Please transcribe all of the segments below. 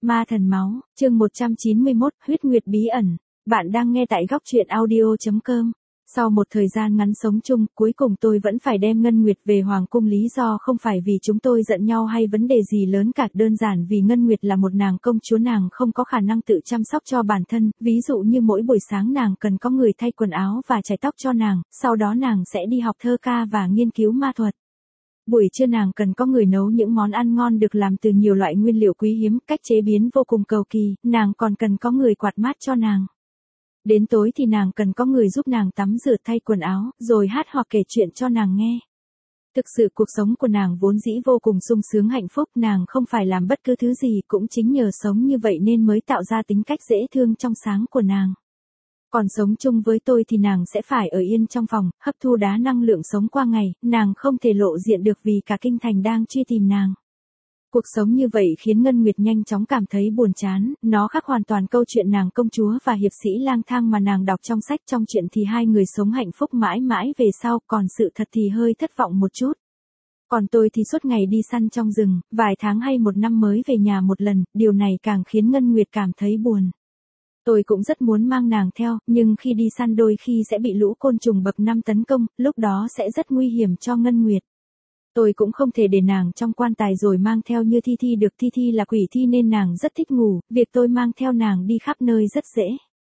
Ma thần máu, chương 191, huyết nguyệt bí ẩn. Bạn đang nghe tại góc truyện audio.com. Sau một thời gian ngắn sống chung, cuối cùng tôi vẫn phải đem Ngân Nguyệt về Hoàng cung, lý do không phải vì chúng tôi giận nhau hay vấn đề gì lớn cả, đơn giản vì Ngân Nguyệt là một nàng công chúa, nàng không có khả năng tự chăm sóc cho bản thân, ví dụ như mỗi buổi sáng nàng cần có người thay quần áo và chải tóc cho nàng, sau đó nàng sẽ đi học thơ ca và nghiên cứu ma thuật. Buổi trưa nàng cần có người nấu những món ăn ngon được làm từ nhiều loại nguyên liệu quý hiếm, cách chế biến vô cùng cầu kỳ, nàng còn cần có người quạt mát cho nàng. Đến tối thì nàng cần có người giúp nàng tắm rửa, thay quần áo, rồi hát hoặc kể chuyện cho nàng nghe. Thực sự cuộc sống của nàng vốn dĩ vô cùng sung sướng hạnh phúc, nàng không phải làm bất cứ thứ gì, cũng chính nhờ sống như vậy nên mới tạo ra tính cách dễ thương trong sáng của nàng. Còn sống chung với tôi thì nàng sẽ phải ở yên trong phòng, hấp thu đá năng lượng sống qua ngày, nàng không thể lộ diện được vì cả kinh thành đang truy tìm nàng. Cuộc sống như vậy khiến Ngân Nguyệt nhanh chóng cảm thấy buồn chán, nó khác hoàn toàn câu chuyện nàng công chúa và hiệp sĩ lang thang mà nàng đọc trong sách. Trong chuyện thì hai người sống hạnh phúc mãi mãi về sau, còn sự thật thì hơi thất vọng một chút. Còn tôi thì suốt ngày đi săn trong rừng, vài tháng hay một năm mới về nhà một lần, điều này càng khiến Ngân Nguyệt cảm thấy buồn. Tôi cũng rất muốn mang nàng theo, nhưng khi đi săn đôi khi sẽ bị lũ côn trùng bậc 5 tấn công, lúc đó sẽ rất nguy hiểm cho Ngân Nguyệt. Tôi cũng không thể để nàng trong quan tài rồi mang theo như Thi Thi được, Thi Thi là quỷ thi nên nàng rất thích ngủ, việc tôi mang theo nàng đi khắp nơi rất dễ.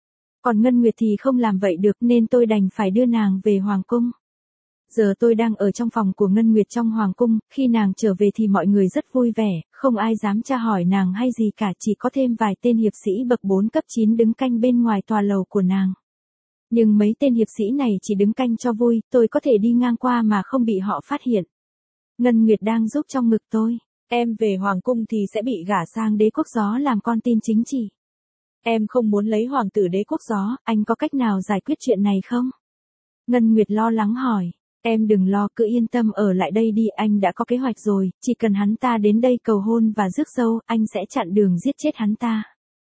Còn Ngân Nguyệt thì không làm vậy được nên tôi đành phải đưa nàng về Hoàng cung. Giờ tôi đang ở trong phòng của Ngân Nguyệt trong Hoàng cung, khi nàng trở về thì mọi người rất vui vẻ, không ai dám tra hỏi nàng hay gì cả, chỉ có thêm vài tên hiệp sĩ bậc 4 cấp 9 đứng canh bên ngoài tòa lầu của nàng. Nhưng mấy tên hiệp sĩ này chỉ đứng canh cho vui, tôi có thể đi ngang qua mà không bị họ phát hiện. Ngân Nguyệt đang giúp trong ngực tôi. Em về Hoàng cung thì sẽ bị gả sang đế quốc gió làm con tin chính trị. Em không muốn lấy hoàng tử đế quốc gió, anh có cách nào giải quyết chuyện này không? Ngân Nguyệt lo lắng hỏi. Em đừng lo, cứ yên tâm ở lại đây đi, anh đã có kế hoạch rồi, chỉ cần hắn ta đến đây cầu hôn và rước dâu, anh sẽ chặn đường giết chết hắn ta.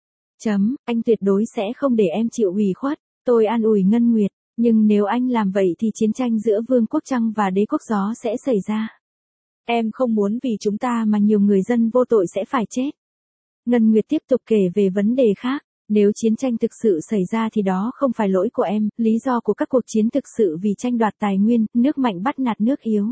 Anh tuyệt đối sẽ không để em chịu ủy khuất, tôi an ủi Ngân Nguyệt, nhưng nếu anh làm vậy thì chiến tranh giữa Vương quốc Trăng và đế quốc gió sẽ xảy ra. Em không muốn vì chúng ta mà nhiều người dân vô tội sẽ phải chết. Ngân Nguyệt tiếp tục kể về vấn đề khác. Nếu chiến tranh thực sự xảy ra thì đó không phải lỗi của em, lý do của các cuộc chiến thực sự vì tranh đoạt tài nguyên, nước mạnh bắt nạt nước yếu.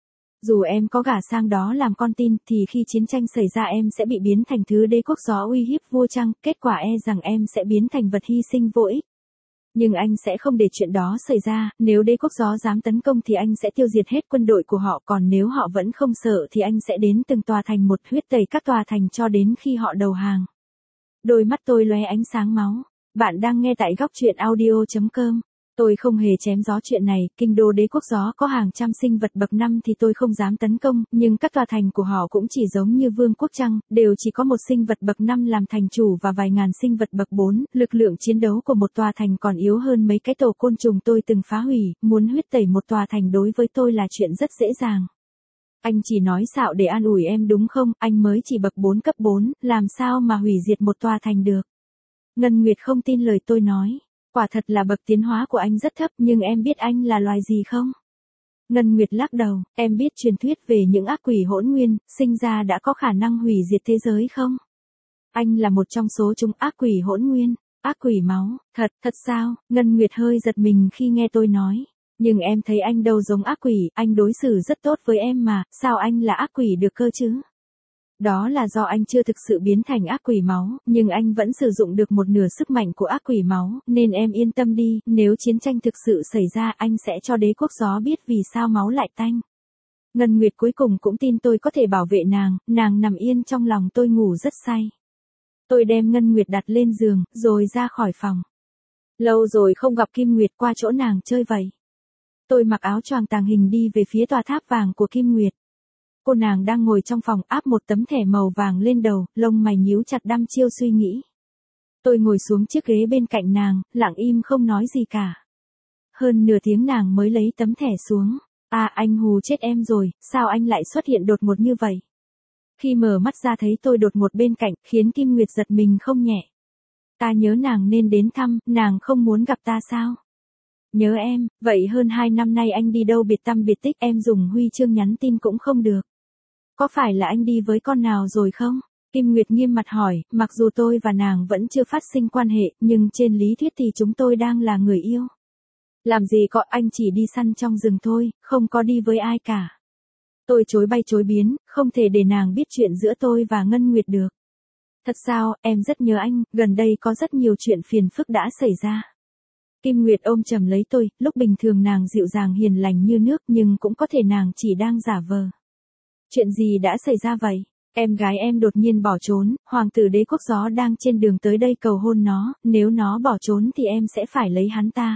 Dù em có gả sang đó làm con tin thì khi chiến tranh xảy ra em sẽ bị biến thành thứ đế quốc gió uy hiếp vua Trăng, kết quả e rằng em sẽ biến thành vật hy sinh vô ích. Nhưng anh sẽ không để chuyện đó xảy ra, nếu đế quốc gió dám tấn công thì anh sẽ tiêu diệt hết quân đội của họ, còn nếu họ vẫn không sợ thì anh sẽ đến từng tòa thành một, huyết tẩy các tòa thành cho đến khi họ đầu hàng. Đôi mắt tôi lóe ánh sáng máu. Bạn đang nghe tại góc truyện audio.com. Tôi không hề chém gió chuyện này, kinh đô đế quốc gió có hàng trăm sinh vật bậc 5 thì tôi không dám tấn công, nhưng các tòa thành của họ cũng chỉ giống như Vương quốc Trăng, đều chỉ có một sinh vật bậc 5 làm thành chủ và vài ngàn sinh vật bậc 4, lực lượng chiến đấu của một tòa thành còn yếu hơn mấy cái tổ côn trùng tôi từng phá hủy, muốn huyết tẩy một tòa thành đối với tôi là chuyện rất dễ dàng. Anh chỉ nói xạo để an ủi em đúng không, anh mới chỉ bậc 4 cấp 4, làm sao mà hủy diệt một tòa thành được. Ngân Nguyệt không tin lời tôi nói. Quả thật là bậc tiến hóa của anh rất thấp, nhưng em biết anh là loài gì không? Ngân Nguyệt lắc đầu, em biết truyền thuyết về những ác quỷ hỗn nguyên, sinh ra đã có khả năng hủy diệt thế giới không? Anh là một trong số chúng, ác quỷ hỗn nguyên, ác quỷ máu, thật sao? Ngân Nguyệt hơi giật mình khi nghe tôi nói. Nhưng em thấy anh đâu giống ác quỷ, anh đối xử rất tốt với em mà, sao anh là ác quỷ được cơ chứ? Đó là do anh chưa thực sự biến thành ác quỷ máu, nhưng anh vẫn sử dụng được một nửa sức mạnh của ác quỷ máu, nên em yên tâm đi, nếu chiến tranh thực sự xảy ra anh sẽ cho đế quốc gió biết vì sao máu lại tanh. Ngân Nguyệt cuối cùng cũng tin tôi có thể bảo vệ nàng nằm yên trong lòng tôi ngủ rất say. Tôi đem Ngân Nguyệt đặt lên giường, rồi ra khỏi phòng. Lâu rồi không gặp Kim Nguyệt, qua chỗ nàng chơi vậy. Tôi mặc áo choàng tàng hình đi về phía tòa tháp vàng của Kim Nguyệt. Cô nàng đang ngồi trong phòng áp một tấm thẻ màu vàng lên đầu, lông mày nhíu chặt đăm chiêu suy nghĩ. Tôi ngồi xuống chiếc ghế bên cạnh nàng, lặng im không nói gì cả. Hơn nửa tiếng nàng mới lấy tấm thẻ xuống. Anh hù chết em rồi, sao anh lại xuất hiện đột ngột như vậy? Khi mở mắt ra thấy tôi đột ngột bên cạnh, khiến Kim Nguyệt giật mình không nhẹ. Ta nhớ nàng nên đến thăm, nàng không muốn gặp ta sao? Nhớ em, vậy hơn 2 năm nay anh đi đâu biệt tăm biệt tích, em dùng huy chương nhắn tin cũng không được. Có phải là anh đi với con nào rồi không? Kim Nguyệt nghiêm mặt hỏi, mặc dù tôi và nàng vẫn chưa phát sinh quan hệ, nhưng trên lý thuyết thì chúng tôi đang là người yêu. Làm gì có, anh chỉ đi săn trong rừng thôi, không có đi với ai cả. Tôi chối bay chối biến, không thể để nàng biết chuyện giữa tôi và Ngân Nguyệt được. Thật sao, em rất nhớ anh, gần đây có rất nhiều chuyện phiền phức đã xảy ra. Kim Nguyệt ôm chầm lấy tôi, lúc bình thường nàng dịu dàng hiền lành như nước nhưng cũng có thể nàng chỉ đang giả vờ. Chuyện gì đã xảy ra vậy? Em gái em đột nhiên bỏ trốn, hoàng tử đế quốc gió đang trên đường tới đây cầu hôn nó, nếu nó bỏ trốn thì em sẽ phải lấy hắn ta.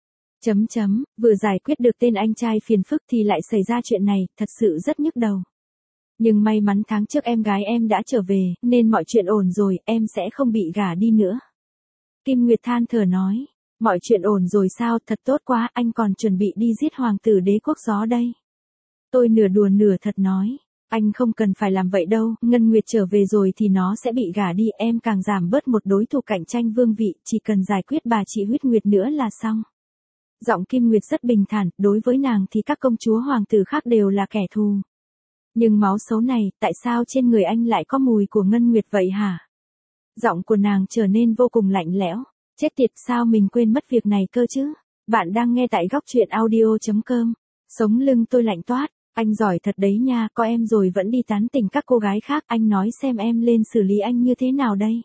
Vừa giải quyết được tên anh trai phiền phức thì lại xảy ra chuyện này, thật sự rất nhức đầu. Nhưng may mắn tháng trước em gái em đã trở về, nên mọi chuyện ổn rồi, em sẽ không bị gả đi nữa. Kim Nguyệt than thở nói, mọi chuyện ổn rồi sao, thật tốt quá, anh còn chuẩn bị đi giết hoàng tử đế quốc gió đây. Tôi nửa đùa nửa thật nói, anh không cần phải làm vậy đâu, Ngân Nguyệt trở về rồi thì nó sẽ bị gả đi, em càng giảm bớt một đối thủ cạnh tranh vương vị, chỉ cần giải quyết bà chị Huyết Nguyệt nữa là xong. Giọng Kim Nguyệt rất bình thản, đối với nàng thì các công chúa hoàng tử khác đều là kẻ thù. Nhưng máu xấu này, tại sao trên người anh lại có mùi của Ngân Nguyệt vậy hả? Giọng của nàng trở nên vô cùng lạnh lẽo. Chết tiệt, sao mình quên mất việc này cơ chứ? Bạn đang nghe tại góc truyện audio.com. Sống lưng tôi lạnh toát. Anh giỏi thật đấy nha, có em rồi vẫn đi tán tỉnh các cô gái khác. Anh nói xem em lên xử lý anh như thế nào đây?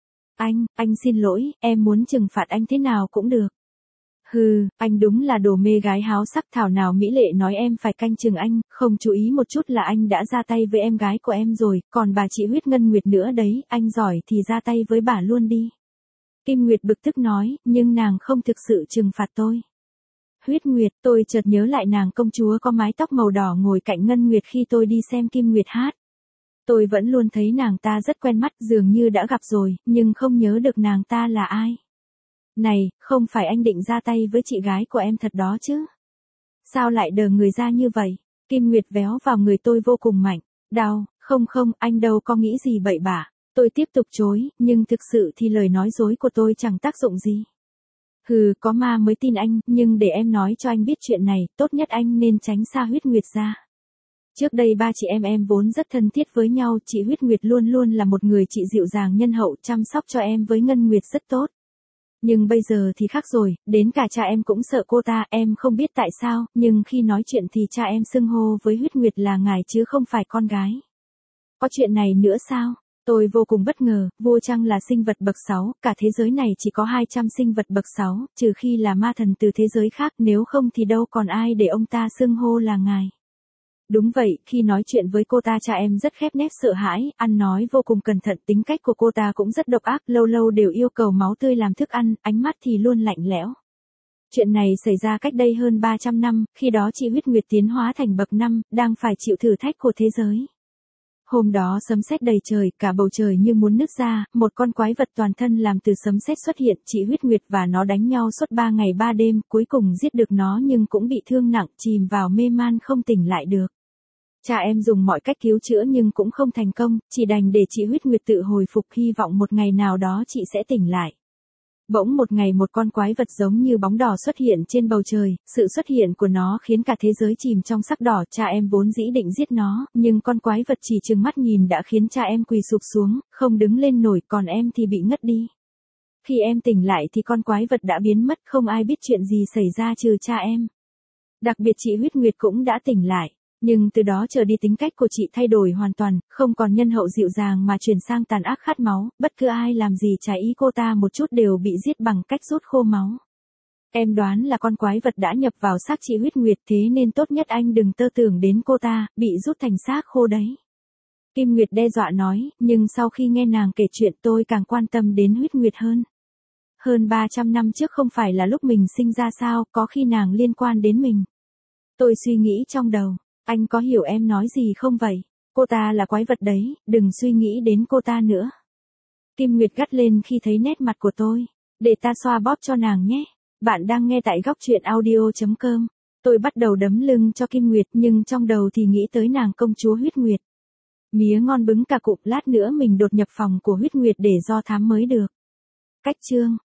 Anh xin lỗi, em muốn trừng phạt anh thế nào cũng được. Hừ, anh đúng là đồ mê gái háo sắc, thảo nào mỹ lệ nói em phải canh chừng anh, không chú ý một chút là anh đã ra tay với em gái của em rồi, còn bà chị Huyết Ngân Nguyệt nữa đấy, anh giỏi thì ra tay với bà luôn đi. Kim Nguyệt bực tức nói, nhưng nàng không thực sự trừng phạt tôi. Huyết Nguyệt, tôi chợt nhớ lại nàng công chúa có mái tóc màu đỏ ngồi cạnh Ngân Nguyệt khi tôi đi xem Kim Nguyệt hát. Tôi vẫn luôn thấy nàng ta rất quen mắt, dường như đã gặp rồi, nhưng không nhớ được nàng ta là ai. Này, không phải anh định ra tay với chị gái của em thật đó chứ? Sao lại đờ người ra như vậy? Kim Nguyệt véo vào người tôi vô cùng mạnh. Đau, không, anh đâu có nghĩ gì bậy bạ. Tôi tiếp tục chối, nhưng thực sự thì lời nói dối của tôi chẳng tác dụng gì. Hừ, có ma mới tin anh, nhưng để em nói cho anh biết chuyện này, tốt nhất anh nên tránh xa Huyết Nguyệt ra. Trước đây ba chị em vốn rất thân thiết với nhau, chị Huyết Nguyệt luôn luôn là một người chị dịu dàng nhân hậu, chăm sóc cho em với Ngân Nguyệt rất tốt. Nhưng bây giờ thì khác rồi, đến cả cha em cũng sợ cô ta, em không biết tại sao, nhưng khi nói chuyện thì cha em xưng hô với Huyết Nguyệt là ngài chứ không phải con gái. Có chuyện này nữa sao? Tôi vô cùng bất ngờ, vua Trăng là sinh vật bậc 6, cả thế giới này chỉ có 200 sinh vật bậc 6, trừ khi là ma thần từ thế giới khác, nếu không thì đâu còn ai để ông ta xưng hô là ngài. Đúng vậy, khi nói chuyện với cô ta cha em rất khép nép sợ hãi, ăn nói vô cùng cẩn thận, tính cách của cô ta cũng rất độc ác, lâu lâu đều yêu cầu máu tươi làm thức ăn, ánh mắt thì luôn lạnh lẽo. Chuyện này xảy ra cách đây hơn 300 năm, khi đó chị Huyết Nguyệt tiến hóa thành bậc 5, đang phải chịu thử thách của thế giới. Hôm đó sấm sét đầy trời, cả bầu trời như muốn nứt ra, một con quái vật toàn thân làm từ sấm sét xuất hiện, chị Huyết Nguyệt và nó đánh nhau suốt 3 ngày 3 đêm, cuối cùng giết được nó nhưng cũng bị thương nặng, chìm vào mê man không tỉnh lại được. Cha em dùng mọi cách cứu chữa nhưng cũng không thành công, chỉ đành để chị Huyết Nguyệt tự hồi phục, hy vọng một ngày nào đó chị sẽ tỉnh lại. Bỗng một ngày một con quái vật giống như bóng đỏ xuất hiện trên bầu trời, sự xuất hiện của nó khiến cả thế giới chìm trong sắc đỏ, cha em vốn dĩ định giết nó, nhưng con quái vật chỉ trừng mắt nhìn đã khiến cha em quỳ sụp xuống, không đứng lên nổi, còn em thì bị ngất đi. Khi em tỉnh lại thì con quái vật đã biến mất, không ai biết chuyện gì xảy ra trừ cha em. Đặc biệt chị Huyết Nguyệt cũng đã tỉnh lại. Nhưng từ đó trở đi tính cách của chị thay đổi hoàn toàn, không còn nhân hậu dịu dàng mà chuyển sang tàn ác khát máu, bất cứ ai làm gì trái ý cô ta một chút đều bị giết bằng cách rút khô máu. Em đoán là con quái vật đã nhập vào xác chị Huyết Nguyệt, thế nên tốt nhất anh đừng tơ tưởng đến cô ta, bị rút thành xác khô đấy. Kim Nguyệt đe dọa nói, nhưng sau khi nghe nàng kể chuyện tôi càng quan tâm đến Huyết Nguyệt hơn. Hơn 300 năm trước không phải là lúc mình sinh ra sao, có khi nàng liên quan đến mình. Tôi suy nghĩ trong đầu. Anh có hiểu em nói gì không vậy? Cô ta là quái vật đấy, đừng suy nghĩ đến cô ta nữa. Kim Nguyệt gắt lên khi thấy nét mặt của tôi. Để ta xoa bóp cho nàng nhé. Bạn đang nghe tại góc truyện audio.com. Tôi bắt đầu đấm lưng cho Kim Nguyệt nhưng trong đầu thì nghĩ tới nàng công chúa Huyết Nguyệt. Mía ngon bứng cả cụm, lát nữa mình đột nhập phòng của Huyết Nguyệt để do thám mới được. Cách chương.